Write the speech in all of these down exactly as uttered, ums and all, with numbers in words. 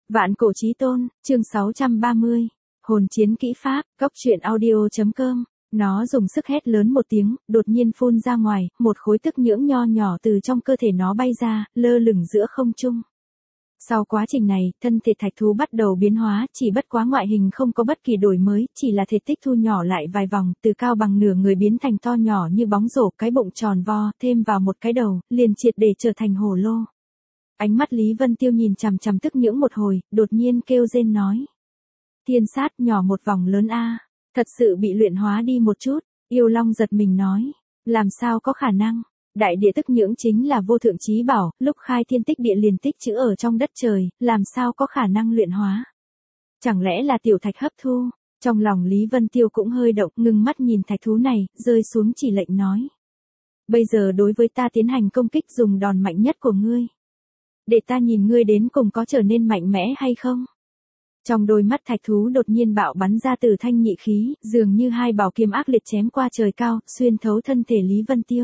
Vạn cổ chí tôn, chương sáu trăm ba mươi. Hồn chiến kỹ pháp, góc truyện audio.com. Nó dùng sức hét lớn một tiếng, đột nhiên phun ra ngoài, một khối tức nhưỡng nho nhỏ từ trong cơ thể nó bay ra, lơ lửng giữa không trung. Sau quá trình này, thân thể thạch thú bắt đầu biến hóa, chỉ bất quá ngoại hình không có bất kỳ đổi mới, chỉ là thể tích thu nhỏ lại vài vòng, từ cao bằng nửa người biến thành to nhỏ như bóng rổ, cái bụng tròn vo, thêm vào một cái đầu, liền triệt để trở thành hổ lô. Ánh mắt Lý Vân Tiêu nhìn chằm chằm tức nhưỡng một hồi, đột nhiên kêu rên nói. Thiên sát nhỏ một vòng lớn a, thật sự bị luyện hóa đi một chút, yêu long giật mình nói. Làm sao có khả năng? Đại địa tức nhưỡng chính là vô thượng chí bảo, lúc khai thiên tích địa liền tích trữ ở trong đất trời, làm sao có khả năng luyện hóa? Chẳng lẽ là tiểu thạch hấp thu? Trong lòng Lý Vân Tiêu cũng hơi động, ngưng mắt nhìn thạch thú này, rơi xuống chỉ lệnh nói. Bây giờ đối với ta tiến hành công kích dùng đòn mạnh nhất của ngươi. Để ta nhìn ngươi đến cùng có trở nên mạnh mẽ hay không? Trong đôi mắt thạch thú đột nhiên bạo bắn ra từ thanh nhị khí, dường như hai bảo kiếm ác liệt chém qua trời cao, xuyên thấu thân thể Lý Vân Tiêu.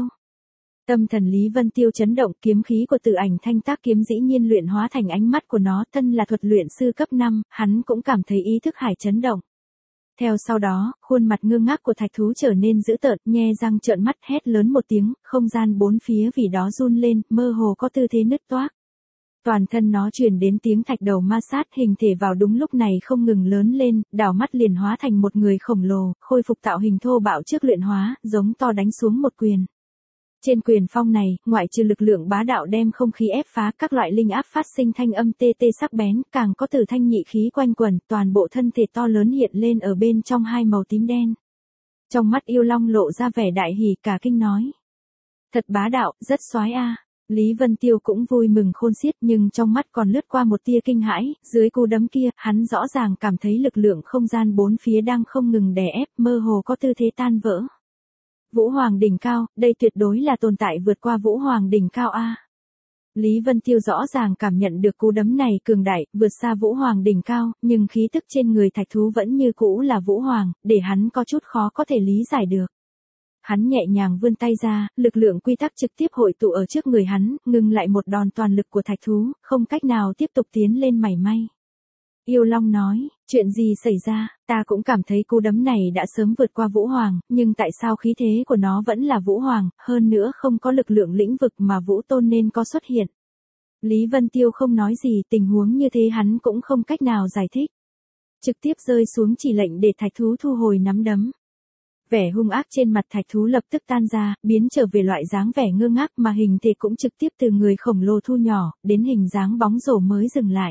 Tâm thần Lý Vân Tiêu chấn động, kiếm khí của Tử Ảnh Thanh Tác kiếm dĩ nhiên luyện hóa thành ánh mắt của nó, thân là thuật luyện sư cấp năm, hắn cũng cảm thấy ý thức hải chấn động. Theo sau đó, khuôn mặt ngơ ngác của thạch thú trở nên dữ tợn, nhe răng trợn mắt hét lớn một tiếng, không gian bốn phía vì đó run lên, mơ hồ có tư thế nứt toác. Toàn thân nó truyền đến tiếng thạch đầu ma sát, hình thể vào đúng lúc này không ngừng lớn lên, đảo mắt liền hóa thành một người khổng lồ, khôi phục tạo hình thô bạo trước luyện hóa, giống to đánh xuống một quyền. Trên quyền phong này, ngoại trừ lực lượng bá đạo đem không khí ép phá, các loại linh áp phát sinh thanh âm tê tê sắc bén, càng có từ thanh nhị khí quanh quẩn, toàn bộ thân thể to lớn hiện lên ở bên trong hai màu tím đen. Trong mắt yêu long lộ ra vẻ đại hỉ cả kinh nói. Thật bá đạo, rất xoái a. Lý Vân Tiêu cũng vui mừng khôn xiết, nhưng trong mắt còn lướt qua một tia kinh hãi, dưới cú đấm kia, hắn rõ ràng cảm thấy lực lượng không gian bốn phía đang không ngừng đè ép, mơ hồ có tư thế tan vỡ. Vũ Hoàng đỉnh cao, đây tuyệt đối là tồn tại vượt qua Vũ Hoàng đỉnh cao a. Lý Vân Tiêu rõ ràng cảm nhận được cú đấm này cường đại, vượt xa Vũ Hoàng đỉnh cao, nhưng khí tức trên người thạch thú vẫn như cũ là Vũ Hoàng, để hắn có chút khó có thể lý giải được. Hắn nhẹ nhàng vươn tay ra, lực lượng quy tắc trực tiếp hội tụ ở trước người hắn, ngừng lại một đòn toàn lực của thạch thú, không cách nào tiếp tục tiến lên mảy may. Yêu Long nói, chuyện gì xảy ra, ta cũng cảm thấy cú đấm này đã sớm vượt qua Vũ Hoàng, nhưng tại sao khí thế của nó vẫn là Vũ Hoàng, hơn nữa không có lực lượng lĩnh vực mà Vũ Tôn nên có xuất hiện. Lý Vân Tiêu không nói gì, tình huống như thế hắn cũng không cách nào giải thích. Trực tiếp rơi xuống chỉ lệnh để thạch thú thu hồi nắm đấm. Vẻ hung ác trên mặt thạch thú lập tức tan ra, biến trở về loại dáng vẻ ngơ ngác mà hình thể cũng trực tiếp từ người khổng lồ thu nhỏ, đến hình dáng bóng rổ mới dừng lại.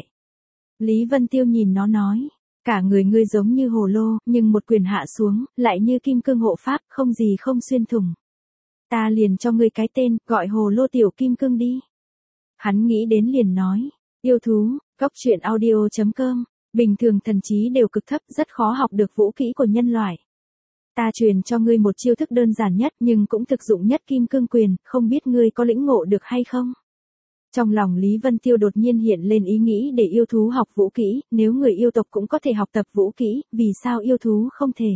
Lý Vân Tiêu nhìn nó nói, cả người ngươi giống như hồ lô, nhưng một quyền hạ xuống, lại như kim cương hộ pháp, không gì không xuyên thủng. Ta liền cho ngươi cái tên, gọi hồ lô tiểu kim cương đi. Hắn nghĩ đến liền nói, yêu thú, góc truyện audio.com, bình thường thần trí đều cực thấp, rất khó học được vũ kỹ của nhân loại. Ta truyền cho ngươi một chiêu thức đơn giản nhất nhưng cũng thực dụng nhất kim cương quyền, không biết ngươi có lĩnh ngộ được hay không? Trong lòng Lý Vân Tiêu đột nhiên hiện lên ý nghĩ để yêu thú học vũ kỹ, nếu người yêu tộc cũng có thể học tập vũ kỹ, vì sao yêu thú không thể?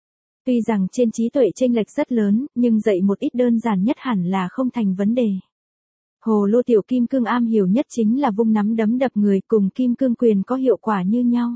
Tuy rằng trên trí tuệ chênh lệch rất lớn, nhưng dạy một ít đơn giản nhất hẳn là không thành vấn đề. Hồ lô tiểu kim cương am hiểu nhất chính là vung nắm đấm đập người, cùng kim cương quyền có hiệu quả như nhau.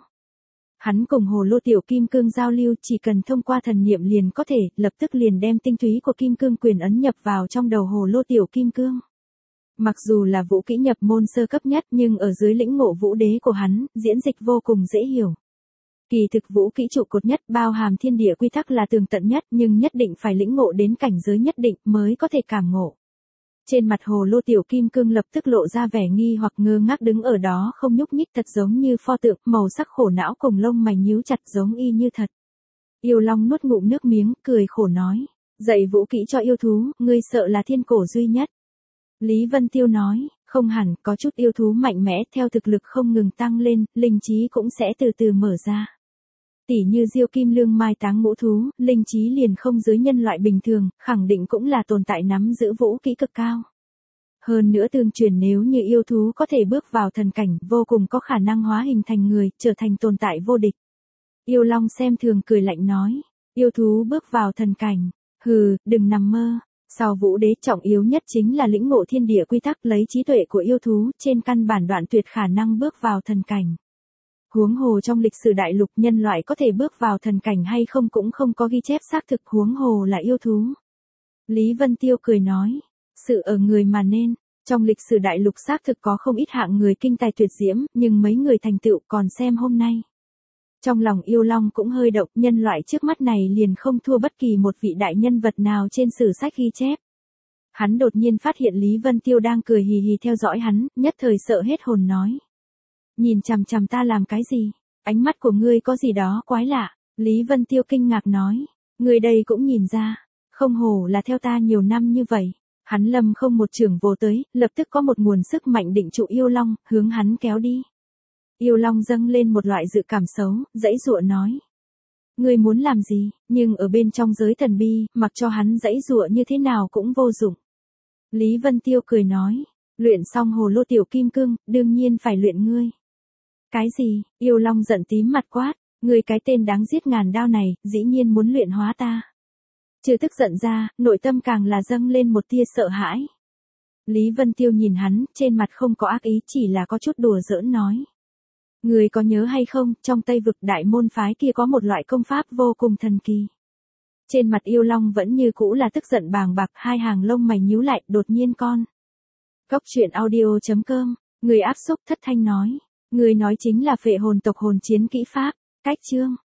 Hắn cùng hồ lô tiểu kim cương giao lưu, chỉ cần thông qua thần niệm liền có thể, lập tức liền đem tinh túy của kim cương quyền ấn nhập vào trong đầu hồ lô tiểu kim cương. Mặc dù là vũ kỹ nhập môn sơ cấp nhất, nhưng ở dưới lĩnh ngộ vũ đế của hắn, diễn dịch vô cùng dễ hiểu. Kỳ thực vũ kỹ trụ cột nhất bao hàm thiên địa quy tắc là tường tận nhất, nhưng nhất định phải lĩnh ngộ đến cảnh giới nhất định mới có thể cảm ngộ. Trên mặt hồ lô tiểu kim cương lập tức lộ ra vẻ nghi hoặc ngơ ngác đứng ở đó không nhúc nhích, thật giống như pho tượng, màu sắc khổ não cùng lông mày nhíu chặt giống y như thật. Yêu Long nuốt ngụm nước miếng, cười khổ nói, dạy vũ kỹ cho yêu thú, ngươi sợ là thiên cổ duy nhất. Lý Vân Tiêu nói, không hẳn, có chút yêu thú mạnh mẽ theo thực lực không ngừng tăng lên, linh trí cũng sẽ từ từ mở ra. Tỉ như Diêu Kim Lương mai táng ngũ thú, linh trí liền không dưới nhân loại bình thường, khẳng định cũng là tồn tại nắm giữ vũ kỹ cực cao. Hơn nữa tương truyền nếu như yêu thú có thể bước vào thần cảnh, vô cùng có khả năng hóa hình thành người, trở thành tồn tại vô địch. Yêu Long xem thường cười lạnh nói, yêu thú bước vào thần cảnh, hừ, đừng nằm mơ. Sau vũ đế trọng yếu nhất chính là lĩnh ngộ thiên địa quy tắc, lấy trí tuệ của yêu thú, trên căn bản đoạn tuyệt khả năng bước vào thần cảnh. Huống hồ trong lịch sử đại lục nhân loại có thể bước vào thần cảnh hay không cũng không có ghi chép xác thực, huống hồ là yêu thú. Lý Vân Tiêu cười nói, sự ở người mà nên, trong lịch sử đại lục xác thực có không ít hạng người kinh tài tuyệt diễm, nhưng mấy người thành tựu còn xem hôm nay. Trong lòng Yêu Long cũng hơi động, nhân loại trước mắt này liền không thua bất kỳ một vị đại nhân vật nào trên sử sách ghi chép. Hắn đột nhiên phát hiện Lý Vân Tiêu đang cười hì hì theo dõi hắn, nhất thời sợ hết hồn nói. Nhìn chằm chằm ta làm cái gì? Ánh mắt của ngươi có gì đó quái lạ. Lý Vân Tiêu kinh ngạc nói. Ngươi đây cũng nhìn ra. Không hổ là theo ta nhiều năm như vậy. Hắn lâm không một trường vô tới, lập tức có một nguồn sức mạnh định trụ Yêu Long, hướng hắn kéo đi. Yêu Long dâng lên một loại dự cảm xấu, dãy dụa nói. Ngươi muốn làm gì, nhưng ở bên trong giới thần bi, mặc cho hắn dãy dụa như thế nào cũng vô dụng. Lý Vân Tiêu cười nói. Luyện xong hồ lô tiểu kim cương, đương nhiên phải luyện ngươi. Cái gì? Yêu Long giận tím mặt quát, ngươi cái tên đáng giết ngàn đao này, dĩ nhiên muốn luyện hóa ta. Trừ tức giận ra, nội tâm càng là dâng lên một tia sợ hãi. Lý Vân Tiêu nhìn hắn, trên mặt không có ác ý, chỉ là có chút đùa giỡn nói. Ngươi có nhớ hay không, trong Tây vực đại môn phái kia có một loại công pháp vô cùng thần kỳ. Trên mặt Yêu Long vẫn như cũ là tức giận bàng bạc, hai hàng lông mày nhíu lại, đột nhiên con. Cốc truyện audio chấm com, người áp xúc thất thanh nói. Người nói chính là phệ hồn tộc hồn chiến kỹ pháp, cách chương.